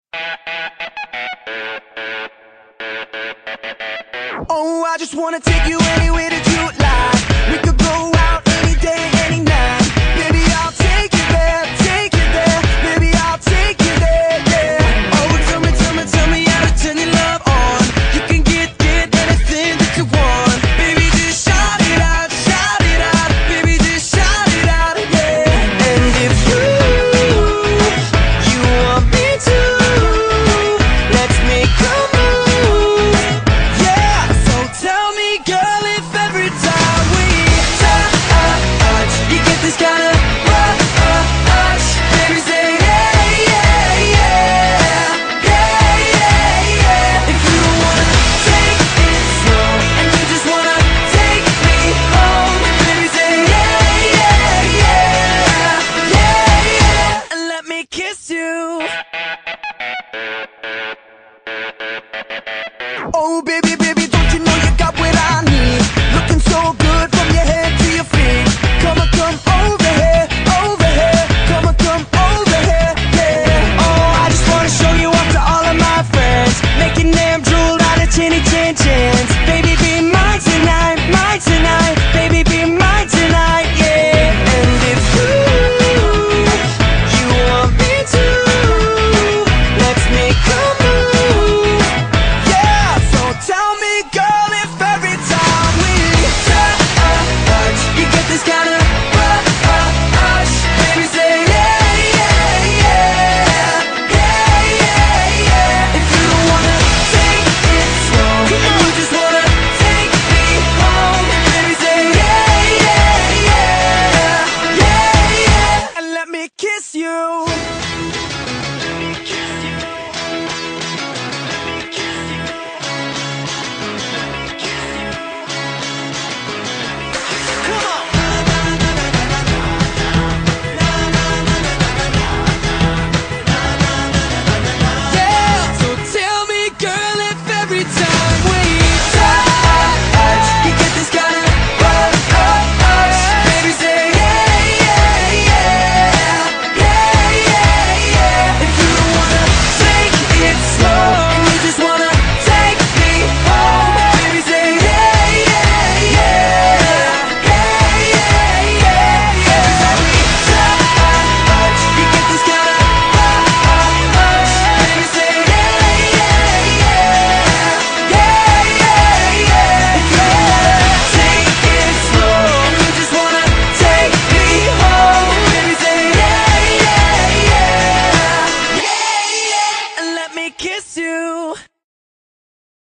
Oh, I just wanna take you anywhere that you like. We could go out any day, any night. Baby, I'll take you there, take you there. Baby, I'll take you there, yeah. Oh, tell me how to turn your love on. You can get anything that you want. Baby, just shout it out, baby, just shout it out, yeah. And if you want me to, let's make a move, yeah. So tell me, girl, if every time we touch, you get this kind of rush, baby, say yeah, yeah, yeah, yeah, yeah, yeah. If you wanna take it slow and you just wanna take me home, baby, say yeah, yeah, yeah, yeah, yeah. And let me kiss you. Oh, baby, don't you know you got what I need? Looking so good from your head to your feet. Come on, come over here, come on, come over here, yeah. Oh, I just wanna show you off to all of my friends, making them drool out of chinny chin chins. Baby, be mine tonight, baby, be mine tonight, yeah. And if you want me to, let's make a move, yeah. So tell me, girl, if every time we touch, you get this kind of rush, baby, say yeah, yeah, yeah, yeah, yeah, yeah. If you wanna take it slow and you just wanna take me home, baby, say yeah, yeah, yeah, yeah, yeah. And let me kiss you. Yeah, so tell me, girl, if every time we touch, you get this kind of rush, baby, say yeah, yeah, yeah, yeah, yeah, yeah. If you wanna take it slow and you just wanna take me home, baby, say yeah, yeah, yeah, yeah, yeah, yeah, yeah. Touch, you get this kind of rush, baby, say yeah, yeah, yeah, yeah, yeah, yeah. If you wanna take it slow and you just wanna take me home, baby, say yeah, yeah, yeah, yeah, yeah. And let me kiss you.